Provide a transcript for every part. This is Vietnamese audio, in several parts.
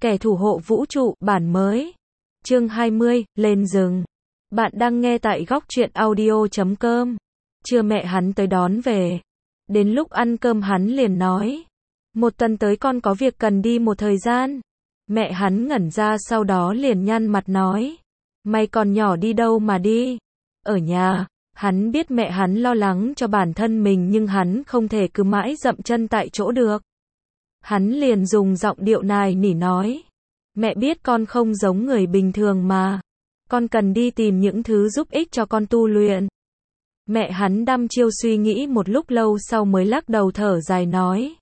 Kẻ thủ hộ vũ trụ, bản mới. Chương 20, lên rừng. Bạn đang nghe tại góc truyện audio.com. Trưa mẹ hắn tới đón về. Đến lúc ăn cơm hắn liền nói. Một tuần tới con có việc cần đi một thời gian. Mẹ hắn ngẩn ra sau đó liền nhăn mặt nói. Mày còn nhỏ đi đâu mà đi? Ở nhà. Hắn biết mẹ hắn lo lắng cho bản thân mình nhưng hắn không thể cứ mãi dậm chân tại chỗ được. Hắn liền dùng giọng điệu nài nỉ nói. Mẹ biết con không giống người bình thường mà. Con cần đi tìm những thứ giúp ích cho con tu luyện. Mẹ hắn đăm chiêu suy nghĩ một lúc lâu sau mới lắc đầu thở dài nói.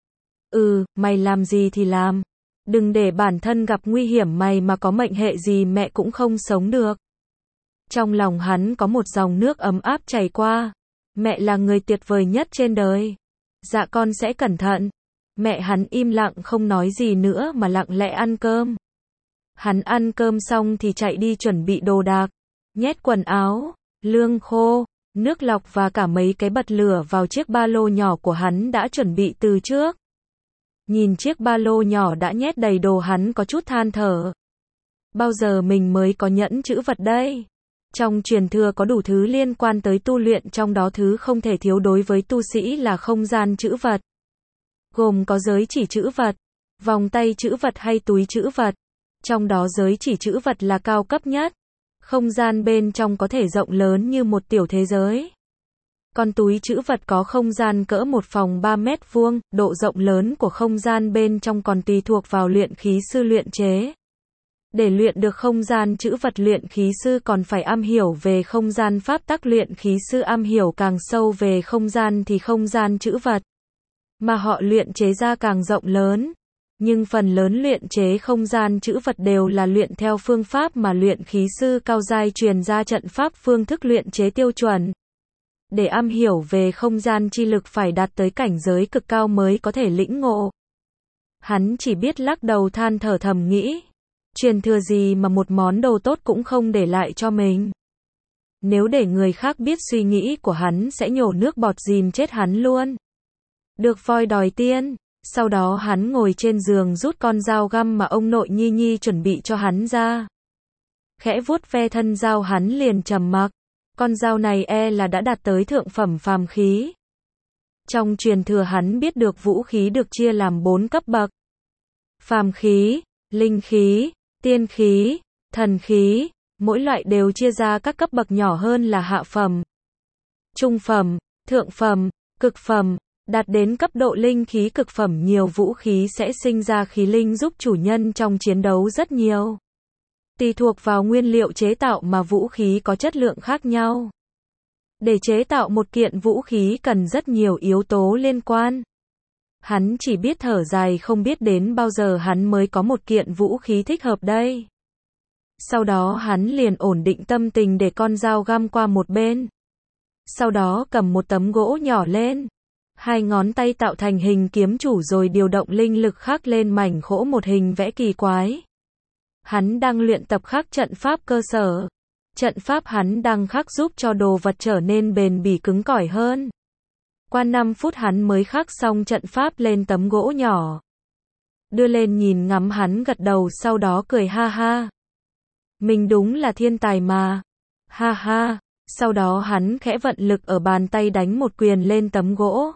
Mày làm gì thì làm. Đừng để bản thân gặp nguy hiểm, mày mà có mệnh hệ gì mẹ cũng không sống được. Trong lòng hắn có một dòng nước ấm áp chảy qua. Mẹ là người tuyệt vời nhất trên đời. Dạ con sẽ cẩn thận. Mẹ hắn im lặng không nói gì nữa mà lặng lẽ ăn cơm. Hắn ăn cơm xong thì chạy đi chuẩn bị đồ đạc. Nhét quần áo, lương khô, nước lọc và cả mấy cái bật lửa vào chiếc ba lô nhỏ của hắn đã chuẩn bị từ trước. Nhìn chiếc ba lô nhỏ đã nhét đầy đồ hắn có chút than thở. Bao giờ mình mới có nhẫn trữ vật đây? Trong truyền thừa có đủ thứ liên quan tới tu luyện, trong đó thứ không thể thiếu đối với tu sĩ là không gian trữ vật. Gồm có giới chỉ trữ vật, vòng tay trữ vật hay túi trữ vật. Trong đó giới chỉ trữ vật là cao cấp nhất. Không gian bên trong có thể rộng lớn như một tiểu thế giới. Còn túi trữ vật có không gian cỡ một phòng 3 mét vuông, độ rộng lớn của không gian bên trong còn tùy thuộc vào luyện khí sư luyện chế. Để luyện được không gian trữ vật, luyện khí sư còn phải am hiểu về không gian pháp tắc, luyện khí sư am hiểu càng sâu về không gian thì không gian trữ vật mà họ luyện chế ra càng rộng lớn. Nhưng phần lớn luyện chế không gian trữ vật đều là luyện theo phương pháp mà luyện khí sư cao giai truyền ra, trận pháp phương thức luyện chế tiêu chuẩn. Để am hiểu về không gian chi lực phải đạt tới cảnh giới cực cao mới có thể lĩnh ngộ. Hắn chỉ biết lắc đầu than thở thầm nghĩ. Truyền thừa gì mà một món đồ tốt cũng không để lại cho mình. Nếu để người khác biết suy nghĩ của hắn sẽ nhổ nước bọt dìm chết hắn luôn. Được voi đòi tiên. Sau đó hắn ngồi trên giường rút con dao găm mà ông nội Nhi Nhi chuẩn bị cho hắn ra. Khẽ vuốt ve thân dao hắn liền trầm mặc. Con dao này là đã đạt tới thượng phẩm phàm khí. Trong truyền thừa hắn biết được vũ khí được chia làm 4 cấp bậc. Phàm khí, linh khí, tiên khí, thần khí, mỗi loại đều chia ra các cấp bậc nhỏ hơn là hạ phẩm, trung phẩm, thượng phẩm, cực phẩm. Đạt đến cấp độ linh khí cực phẩm, nhiều vũ khí sẽ sinh ra khí linh giúp chủ nhân trong chiến đấu rất nhiều. Tùy thuộc vào nguyên liệu chế tạo mà vũ khí có chất lượng khác nhau. Để chế tạo một kiện vũ khí cần rất nhiều yếu tố liên quan. Hắn chỉ biết thở dài không biết đến bao giờ hắn mới có một kiện vũ khí thích hợp đây. Sau đó hắn liền ổn định tâm tình để con dao găm qua một bên. Sau đó cầm một tấm gỗ nhỏ lên. 2 ngón tay tạo thành hình kiếm chủ rồi điều động linh lực khắc lên mảnh gỗ một hình vẽ kỳ quái. Hắn đang luyện tập khắc trận pháp cơ sở. Trận pháp hắn đang khắc giúp cho đồ vật trở nên bền bỉ cứng cỏi hơn. Qua 5 phút hắn mới khắc xong trận pháp lên tấm gỗ nhỏ. Đưa lên nhìn ngắm, hắn gật đầu sau đó cười ha ha. Mình đúng là thiên tài mà. Ha ha. Sau đó hắn khẽ vận lực ở bàn tay đánh một quyền lên tấm gỗ.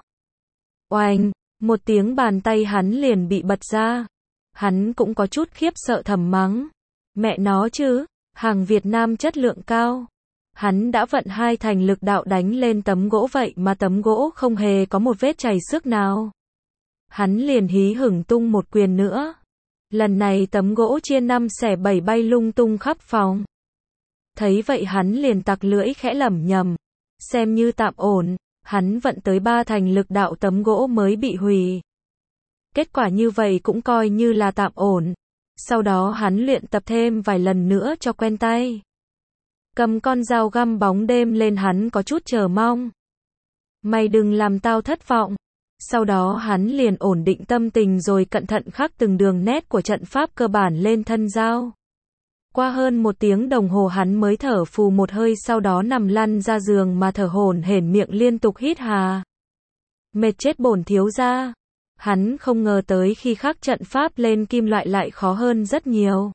Oanh, một tiếng bàn tay hắn liền bị bật ra. Hắn cũng có chút khiếp sợ thầm mắng. Mẹ nó chứ, hàng Việt Nam chất lượng cao. Hắn đã vận 2 thành lực đạo đánh lên tấm gỗ vậy mà tấm gỗ không hề có một vết chảy xước nào. Hắn liền hí hửng tung một quyền nữa. Lần này tấm gỗ chia 5 xẻ 7 bay lung tung khắp phòng. Thấy vậy hắn liền tặc lưỡi khẽ lẩm nhẩm. Xem như tạm ổn. Hắn vận tới 3 thành lực đạo tấm gỗ mới bị hủy. Kết quả như vậy cũng coi như là tạm ổn. Sau đó hắn luyện tập thêm vài lần nữa cho quen tay. Cầm con dao găm bóng đêm lên, hắn có chút chờ mong. Mày đừng làm tao thất vọng. Sau đó hắn liền ổn định tâm tình rồi cẩn thận khắc từng đường nét của trận pháp cơ bản lên thân dao. Qua hơn 1 tiếng đồng hồ hắn mới thở phù một hơi, sau đó nằm lăn ra giường mà thở hổn hển, miệng liên tục hít hà. Mệt chết bổn thiếu gia. Hắn không ngờ tới khi khắc trận pháp lên kim loại lại khó hơn rất nhiều.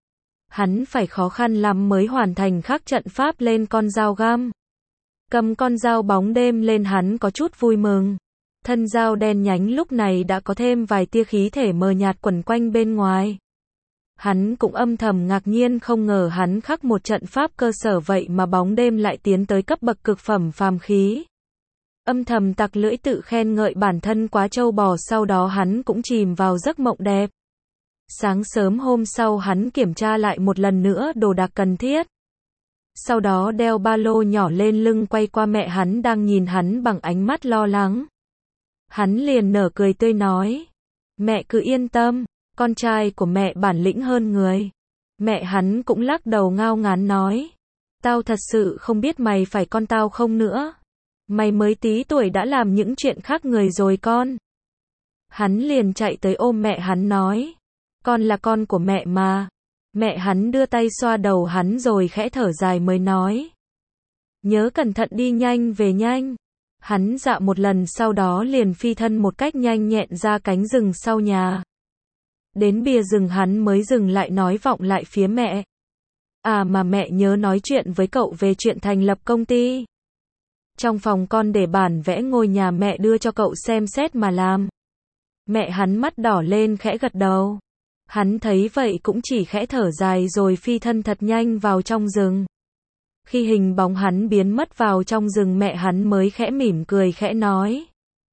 Hắn phải khó khăn lắm mới hoàn thành khắc trận pháp lên con dao găm. Cầm con dao bóng đêm lên hắn có chút vui mừng. Thân dao đen nhánh lúc này đã có thêm vài tia khí thể mờ nhạt quẩn quanh bên ngoài. Hắn cũng âm thầm ngạc nhiên không ngờ hắn khắc một trận pháp cơ sở vậy mà bóng đêm lại tiến tới cấp bậc cực phẩm phàm khí. Âm thầm tặc lưỡi tự khen ngợi bản thân quá trâu bò, sau đó hắn cũng chìm vào giấc mộng đẹp. Sáng sớm hôm sau hắn kiểm tra lại một lần nữa đồ đạc cần thiết. Sau đó đeo ba lô nhỏ lên lưng quay qua mẹ hắn đang nhìn hắn bằng ánh mắt lo lắng. Hắn liền nở cười tươi nói. Mẹ cứ yên tâm, con trai của mẹ bản lĩnh hơn người. Mẹ hắn cũng lắc đầu ngao ngán nói. Tao thật sự không biết mày phải con tao không nữa. Mày mới tí tuổi đã làm những chuyện khác người rồi con. Hắn liền chạy tới ôm mẹ hắn nói. Con là con của mẹ mà. Mẹ hắn đưa tay xoa đầu hắn rồi khẽ thở dài mới nói. Nhớ cẩn thận đi, nhanh về nhanh. Hắn dạ một lần sau đó liền phi thân một cách nhanh nhẹn ra cánh rừng sau nhà. Đến bìa rừng hắn mới dừng lại nói vọng lại phía mẹ. À mà mẹ nhớ nói chuyện với cậu về chuyện thành lập công ty. Trong phòng con để bản vẽ ngôi nhà mẹ đưa cho cậu xem xét mà làm. Mẹ hắn mắt đỏ lên khẽ gật đầu. Hắn thấy vậy cũng chỉ khẽ thở dài rồi phi thân thật nhanh vào trong rừng. Khi hình bóng hắn biến mất vào trong rừng mẹ hắn mới khẽ mỉm cười khẽ nói.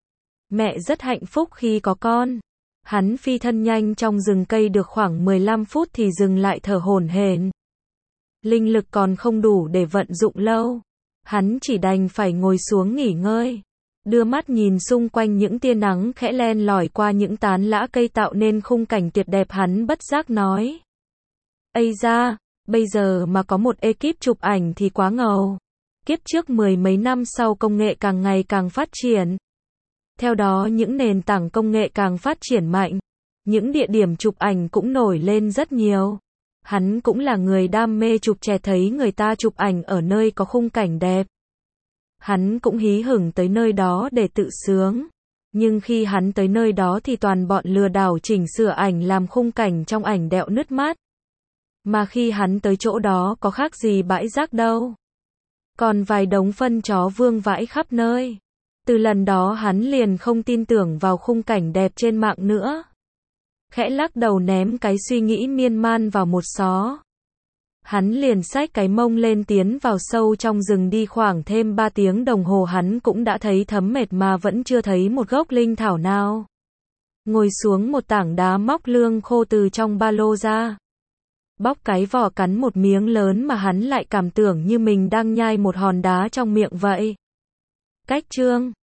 Mẹ rất hạnh phúc khi có con. Hắn phi thân nhanh trong rừng cây được khoảng 15 phút thì dừng lại thở hổn hển. Linh lực còn không đủ để vận dụng lâu. Hắn chỉ đành phải ngồi xuống nghỉ ngơi. Đưa mắt nhìn xung quanh những tia nắng khẽ len lỏi qua những tán lá cây tạo nên khung cảnh tuyệt đẹp, hắn bất giác nói. Ây da, bây giờ mà có một ekip chụp ảnh thì quá ngầu. Kiếp trước mười mấy năm sau công nghệ càng ngày càng phát triển. Theo đó những nền tảng công nghệ càng phát triển mạnh. Những địa điểm chụp ảnh cũng nổi lên rất nhiều. Hắn cũng là người đam mê chụp trẻ, thấy người ta chụp ảnh ở nơi có khung cảnh đẹp. Hắn cũng hí hửng tới nơi đó để tự sướng. Nhưng khi hắn tới nơi đó thì toàn bọn lừa đảo chỉnh sửa ảnh làm khung cảnh trong ảnh đẹo nứt mắt. Mà khi hắn tới chỗ đó có khác gì bãi rác đâu. Còn vài đống phân chó vương vãi khắp nơi. Từ lần đó hắn liền không tin tưởng vào khung cảnh đẹp trên mạng nữa. Khẽ lắc đầu ném cái suy nghĩ miên man vào một xó. Hắn liền xách cái mông lên tiến vào sâu trong rừng, đi khoảng thêm 3 tiếng đồng hồ hắn cũng đã thấy thấm mệt mà vẫn chưa thấy một gốc linh thảo nào. Ngồi xuống một tảng đá móc lương khô từ trong ba lô ra. Bóc cái vỏ cắn một miếng lớn mà hắn lại cảm tưởng như mình đang nhai một hòn đá trong miệng vậy. Cách chương